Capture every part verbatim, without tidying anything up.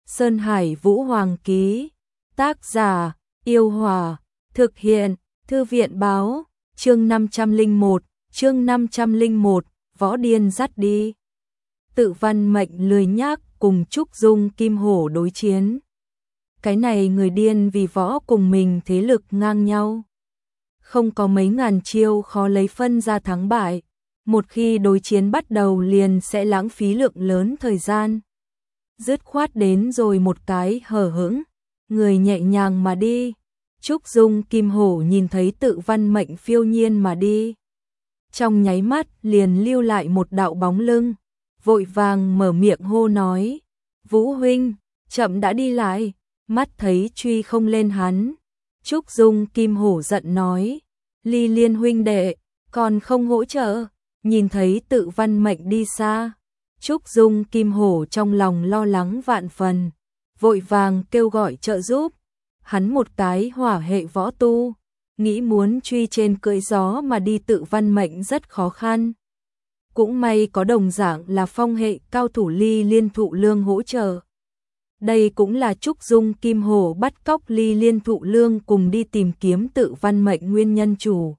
Sơn Hải Vũ Hoàng ký. Tác giả, Yêu Hòa. Thực hiện, Thư viện báo. Chương năm trăm lẻ một, chương năm trăm lẻ một, Võ Điên dắt đi. Tự Văn Mệnh lười nhác cùng Trúc Dung Kim Hổ đối chiến. Cái này người điên vì võ cùng mình thế lực ngang nhau. Không có mấy ngàn chiêu khó lấy phân ra thắng bại. Một khi đối chiến bắt đầu liền sẽ lãng phí lượng lớn thời gian. Dứt khoát đến rồi một cái hờ hững, người nhẹ nhàng mà đi. Trúc Dung Kim Hổ nhìn thấy Tự Văn Mệnh phiêu nhiên mà đi. Trong nháy mắt liền lưu lại một đạo bóng lưng, vội vàng mở miệng hô nói. Vũ huynh, chậm đã đi lại, mắt thấy truy không lên hắn. Trúc Dung Kim Hổ giận nói. Ly Liên huynh đệ, còn không hỗ trợ. Nhìn thấy Tự Văn Mệnh đi xa, Trúc Dung Kim Hổ trong lòng lo lắng vạn phần, vội vàng kêu gọi trợ giúp. Hắn một cái hỏa hệ võ tu, nghĩ muốn truy trên cưỡi gió mà đi Tự Văn Mệnh rất khó khăn. Cũng may có đồng dạng là phong hệ cao thủ Ly Liên Thụ Lương hỗ trợ. Đây cũng là Trúc Dung Kim Hổ bắt cóc Ly Liên Thụ Lương cùng đi tìm kiếm Tự Văn Mệnh nguyên nhân chủ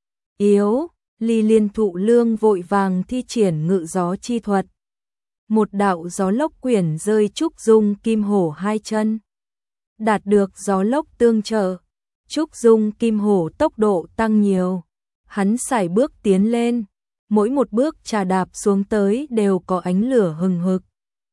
yếu. Ly Liên Thụ Lương vội vàng thi triển ngự gió chi thuật. Một đạo gió lốc quyển rơi Trúc Dung Kim Hổ hai chân. Đạt được gió lốc tương trợ, Trúc Dung Kim Hổ tốc độ tăng nhiều. Hắn sải bước tiến lên, mỗi một bước trà đạp xuống tới đều có ánh lửa hừng hực,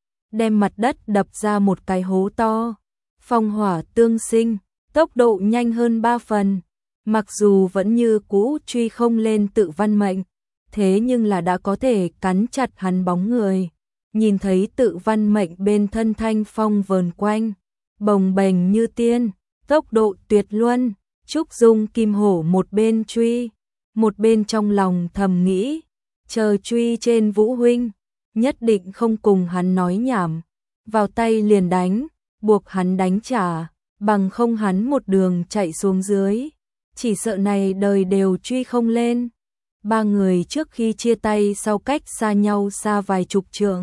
đem mặt đất đập ra một cái hố to. Phong hỏa tương sinh, tốc độ nhanh hơn ba phần. Mặc dù vẫn như cũ truy không lên Tự Văn Mệnh, thế nhưng là đã có thể cắn chặt hắn bóng người. Nhìn thấy Tự Văn Mệnh bên thân thanh phong vờn quanh, bồng bềnh như tiên, tốc độ tuyệt luân. Trúc Dung Kim Hổ một bên truy, một bên trong lòng thầm nghĩ, chờ truy trên Vũ huynh, nhất định không cùng hắn nói nhảm, vào tay liền đánh, buộc hắn đánh trả, bằng không hắn một đường chạy xuống dưới, chỉ sợ này đời đều truy không lên. Ba người trước khi chia tay sau cách xa nhau xa vài chục trượng,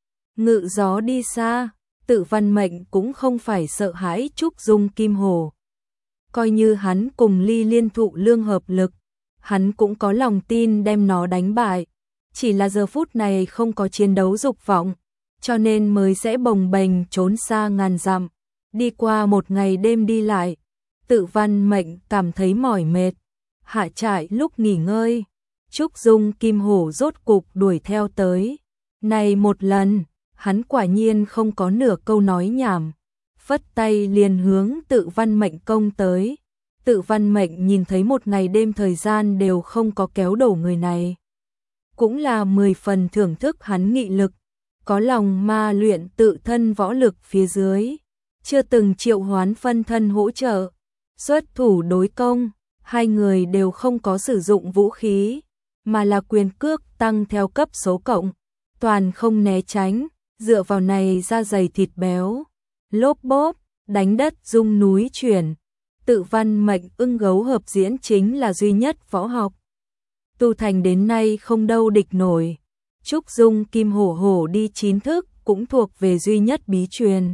ngự gió đi xa. Tự Văn Mệnh cũng không phải sợ hãi Trúc Dung Kim Hổ. Coi như hắn cùng Ly Liên Thụ Lương hợp lực, hắn cũng có lòng tin đem nó đánh bại. Chỉ là giờ phút này không có chiến đấu dục vọng, cho nên mới sẽ bồng bềnh trốn xa ngàn dặm. Đi qua một ngày đêm đi lại, Tự Văn Mệnh cảm thấy mỏi mệt. Hạ trại lúc nghỉ ngơi, Trúc Dung Kim Hổ rốt cục đuổi theo tới. Này một lần, hắn quả nhiên không có nửa câu nói nhảm, phất tay liền hướng Tự Văn Mệnh công tới. Tự Văn Mệnh nhìn thấy một ngày đêm thời gian đều không có kéo đổ người này, cũng là mười phần thưởng thức hắn nghị lực, có lòng ma luyện tự thân võ lực phía dưới, chưa từng triệu hoán phân thân hỗ trợ, xuất thủ đối công. Hai người đều không có sử dụng vũ khí, mà là quyền cước tăng theo cấp số cộng, toàn không né tránh. Dựa vào này da dày thịt béo, lốp bốp, đánh đất rung núi chuyển. Tự Văn Mệnh ưng gấu hợp diễn chính là duy nhất võ học tu thành đến nay không đâu địch nổi. Trúc Dung Kim Hổ hổ đi chín thức cũng thuộc về duy nhất bí truyền,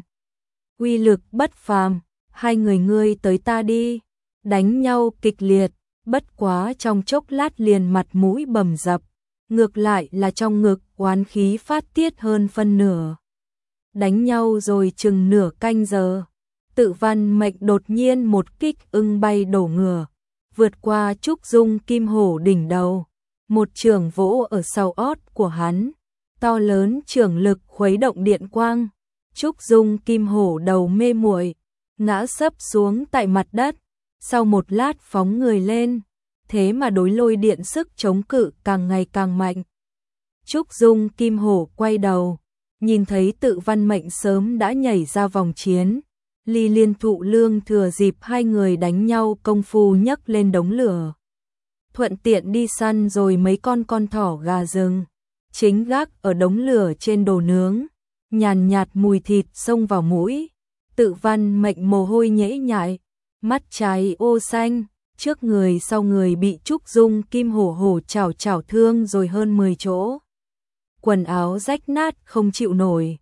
uy lực bất phàm. Hai người ngươi tới ta đi, đánh nhau kịch liệt, bất quá trong chốc lát liền mặt mũi bầm dập, ngược lại là trong ngực oán khí phát tiết hơn phân nửa. Đánh nhau rồi chừng nửa canh giờ, Tự Văn Mệnh đột nhiên một kích ưng bay đổ ngửa, vượt qua Trúc Dung Kim Hổ đỉnh đầu, một chưởng vỗ ở sau ót của hắn, to lớn chưởng lực khuấy động điện quang. Trúc Dung Kim Hổ đầu mê muội, ngã sấp xuống tại mặt đất, sau một lát phóng người lên, thế mà đối lôi điện sức chống cự càng ngày càng mạnh. Trúc Dung Kim Hổ quay đầu, nhìn thấy Tự Văn Mệnh sớm đã nhảy ra vòng chiến. Ly Liên Thụ Lương thừa dịp hai người đánh nhau công phu nhấc lên đống lửa, thuận tiện đi săn rồi mấy con con thỏ gà rừng, chính gác ở đống lửa trên đồ nướng, nhàn nhạt mùi thịt xông vào mũi. Tự Văn Mệnh mồ hôi nhễ nhại, mắt trái ô xanh, trước người sau người bị Trúc Dung Kim Hổ hổ chảo chảo thương rồi hơn mười chỗ. Quần áo rách nát không chịu nổi,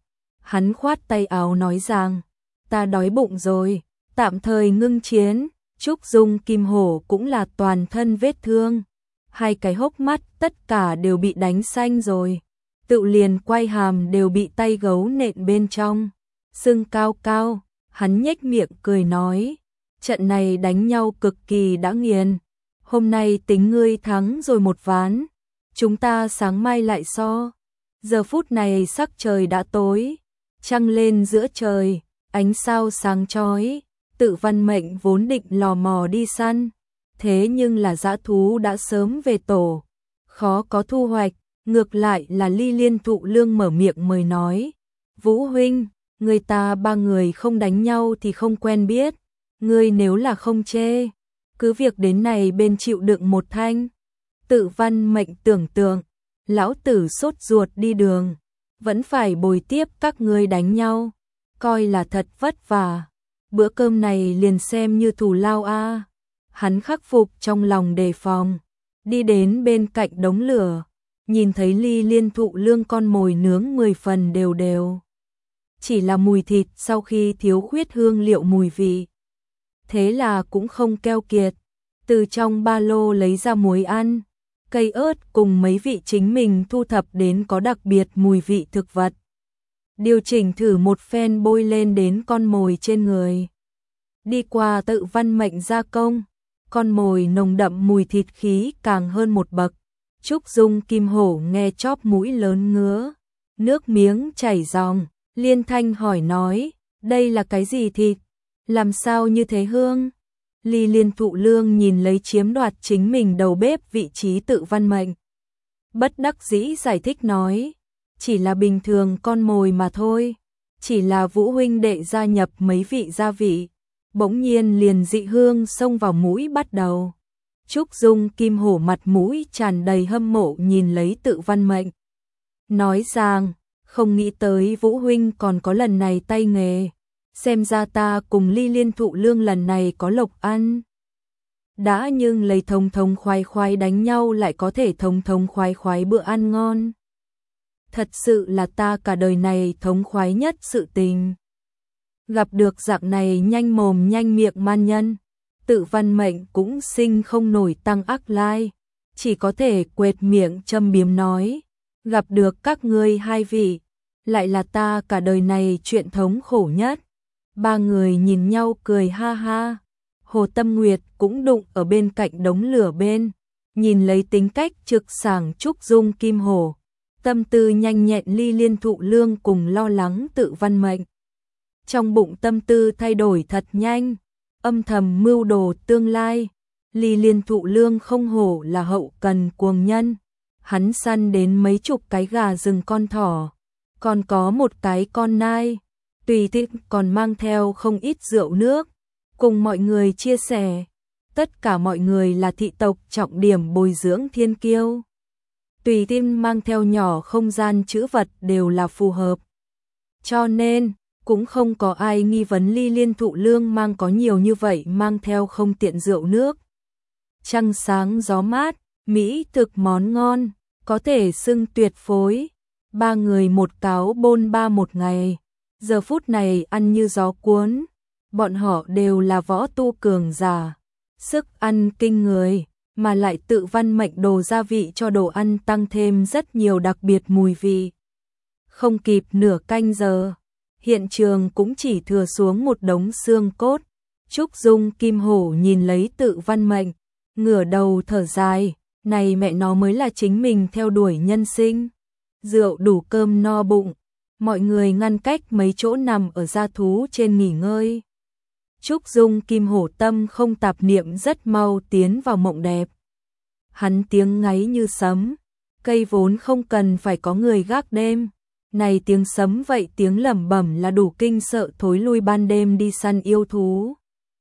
Hắn khoát tay áo nói rằng, ta đói bụng rồi, tạm thời ngưng chiến. Trúc Dung Kim Hổ cũng là toàn thân vết thương, hai cái hốc mắt tất cả đều bị đánh xanh rồi, tự liền quay hàm đều bị tay gấu nện bên trong, sưng cao cao. Hắn nhếch miệng cười nói, trận này đánh nhau cực kỳ đã nghiền, hôm nay tính ngươi thắng rồi một ván, chúng ta sáng mai lại so. Giờ phút này sắc trời đã tối, trăng lên giữa trời, ánh sao sáng chói. Tự Văn Mệnh vốn định lò mò đi săn, thế nhưng là dã thú đã sớm về tổ, khó có thu hoạch. Ngược lại là Ly Liên Thụ Lương mở miệng mời nói, Vũ huynh, người ta ba người không đánh nhau thì không quen biết, ngươi nếu là không chê, cứ việc đến này bên chịu đựng một thanh. Tự Văn Mệnh tưởng tượng, lão tử sốt ruột đi đường, vẫn phải bồi tiếp các ngươi đánh nhau, coi là thật vất vả. Bữa cơm này liền xem như thù lao a. À. Hắn khắc phục trong lòng đề phòng, đi đến bên cạnh đống lửa, nhìn thấy Ly Liên Thụ Lương con mồi nướng mười phần đều đều. Chỉ là mùi thịt sau khi thiếu khuyết hương liệu mùi vị. Thế là cũng không keo kiệt, từ trong ba lô lấy ra muối ăn, cây ớt cùng mấy vị chính mình thu thập đến có đặc biệt mùi vị thực vật. Điều chỉnh thử một phen bôi lên đến con mồi trên người. Đi qua Tự Văn Mệnh gia công, con mồi nồng đậm mùi thịt khí càng hơn một bậc. Trúc Dung Kim Hổ nghe chóp mũi lớn ngứa, nước miếng chảy ròng, liên thanh hỏi nói, đây là cái gì thịt? Làm sao như thế hương? Ly Liên Thụ Lương nhìn lấy chiếm đoạt chính mình đầu bếp vị trí Tự Văn Mệnh, bất đắc dĩ giải thích nói, chỉ là bình thường con mồi mà thôi, chỉ là Vũ huynh đệ gia nhập mấy vị gia vị, bỗng nhiên liền dị hương xông vào mũi bắt đầu. Trúc Dung Kim Hổ mặt mũi tràn đầy hâm mộ nhìn lấy Tự Văn Mệnh, nói rằng, không nghĩ tới Vũ huynh còn có lần này tay nghề, xem ra ta cùng Ly Liên Thụ Lương lần này có lộc ăn. Đã nhưng lấy thông thông khoái khoái đánh nhau lại có thể thông thông khoái khoái bữa ăn ngon. Thật sự là ta cả đời này thống khoái nhất sự tình. Gặp được dạng này nhanh mồm nhanh miệng man nhân, Tự Văn Mệnh cũng sinh không nổi tăng ác lai, chỉ có thể quệt miệng châm biếm nói, gặp được các ngươi hai vị, lại là ta cả đời này chuyện thống khổ nhất. Ba người nhìn nhau cười ha ha. Hồ Tâm Nguyệt cũng đụng ở bên cạnh đống lửa bên, nhìn lấy tính cách trực sảng Trúc Dung Kim Hổ, tâm tư nhanh nhẹn Ly Liên Thụ Lương cùng lo lắng Tự Văn Mệnh. Trong bụng tâm tư thay đổi thật nhanh, âm thầm mưu đồ tương lai. Ly Liên Thụ Lương không hổ là hậu cần cuồng nhân, hắn săn đến mấy chục cái gà rừng con thỏ, còn có một cái con nai, tùy tiện còn mang theo không ít rượu nước, cùng mọi người chia sẻ. Tất cả mọi người là thị tộc trọng điểm bồi dưỡng thiên kiêu, tùy tiện mang theo nhỏ không gian trữ vật đều là phù hợp. Cho nên, cũng không có ai nghi vấn Ly Liên Thụ Lương mang có nhiều như vậy mang theo không tiện rượu nước. Trăng sáng gió mát, mỹ thực món ngon, có thể xưng tuyệt phối. Ba người một cáo bôn ba một ngày, giờ phút này ăn như gió cuốn. Bọn họ đều là võ tu cường giả, sức ăn kinh người, mà lại Tự Văn Mệnh đồ gia vị cho đồ ăn tăng thêm rất nhiều đặc biệt mùi vị. Không kịp nửa canh giờ, hiện trường cũng chỉ thừa xuống một đống xương cốt. Trúc Dung Kim Hổ nhìn lấy Tự Văn Mệnh, ngửa đầu thở dài, này mẹ nó mới là chính mình theo đuổi nhân sinh. Rượu đủ cơm no bụng, mọi người ngăn cách mấy chỗ nằm ở gia thú trên nghỉ ngơi. Trúc Dung Kim Hổ tâm không tạp niệm rất mau tiến vào mộng đẹp. Hắn tiếng ngáy như sấm, cây vốn không cần phải có người gác đêm, này tiếng sấm vậy tiếng lẩm bẩm là đủ kinh sợ thối lui ban đêm đi săn yêu thú.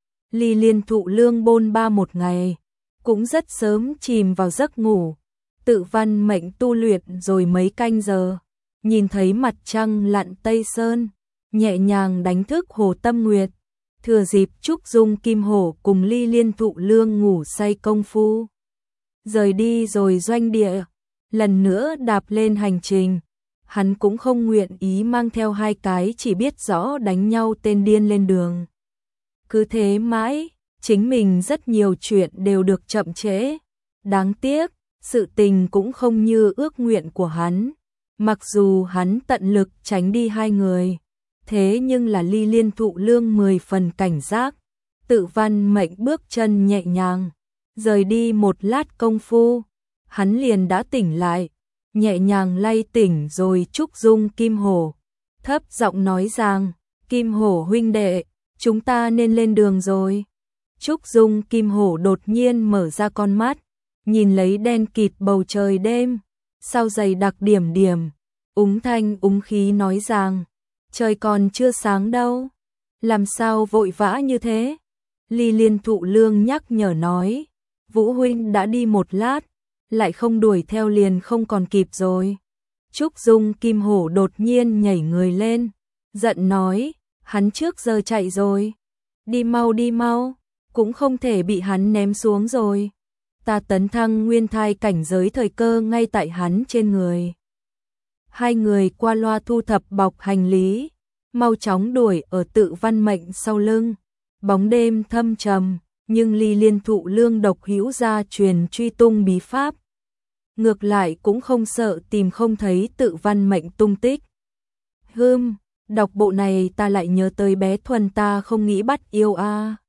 Ly Liên Thụ Lương bôn ba một ngày, cũng rất sớm chìm vào giấc ngủ. Tự Văn Mệnh tu luyện rồi mấy canh giờ, nhìn thấy mặt trăng lặn Tây Sơn, nhẹ nhàng đánh thức Hồ Tâm Nguyệt. Thừa dịp Trúc Dung Kim Hổ cùng Ly Liên Thụ Lương ngủ say công phu, rời đi rồi doanh địa, lần nữa đạp lên hành trình. hắn cũng không nguyện ý mang theo hai cái chỉ biết rõ đánh nhau tên điên lên đường. Cứ thế mãi, chính mình rất nhiều chuyện đều được chậm trễ. Đáng tiếc, sự tình cũng không như ước nguyện của hắn. Mặc dù hắn tận lực tránh đi hai người, thế nhưng là Ly Liên Thụ Lương mười phần cảnh giác. Tự Văn Mệnh bước chân nhẹ nhàng, rời đi một lát công phu, hắn liền đã tỉnh lại, nhẹ nhàng lay tỉnh rồi Trúc Dung Kim Hổ, thấp giọng nói rằng, Kim Hổ huynh đệ, chúng ta nên lên đường rồi. Trúc Dung Kim Hổ đột nhiên mở ra con mắt, nhìn lấy đen kịt bầu trời đêm, sau dày đặc điểm điểm, úng thanh úng khí nói rằng, trời còn chưa sáng đâu, làm sao vội vã như thế? Ly Liên Thụ Lương nhắc nhở nói, Vũ huynh đã đi một lát, lại không đuổi theo liền không còn kịp rồi. Trúc Dung Kim Hổ đột nhiên nhảy người lên, giận nói, hắn trước giờ chạy rồi, đi mau đi mau, cũng không thể bị hắn ném xuống rồi. Ta tấn thăng nguyên thai cảnh giới thời cơ ngay tại hắn trên người. Hai người qua loa thu thập bọc hành lý, mau chóng đuổi ở Tự Văn Mệnh sau lưng. Bóng đêm thâm trầm, nhưng Ly Liên Thụ Lương độc hữu gia truyền truy tung bí pháp. Ngược lại cũng không sợ tìm không thấy Tự Văn Mệnh tung tích. Hừm, đọc bộ này ta lại nhớ tới bé Thuần ta không nghĩ bắt yêu a. À.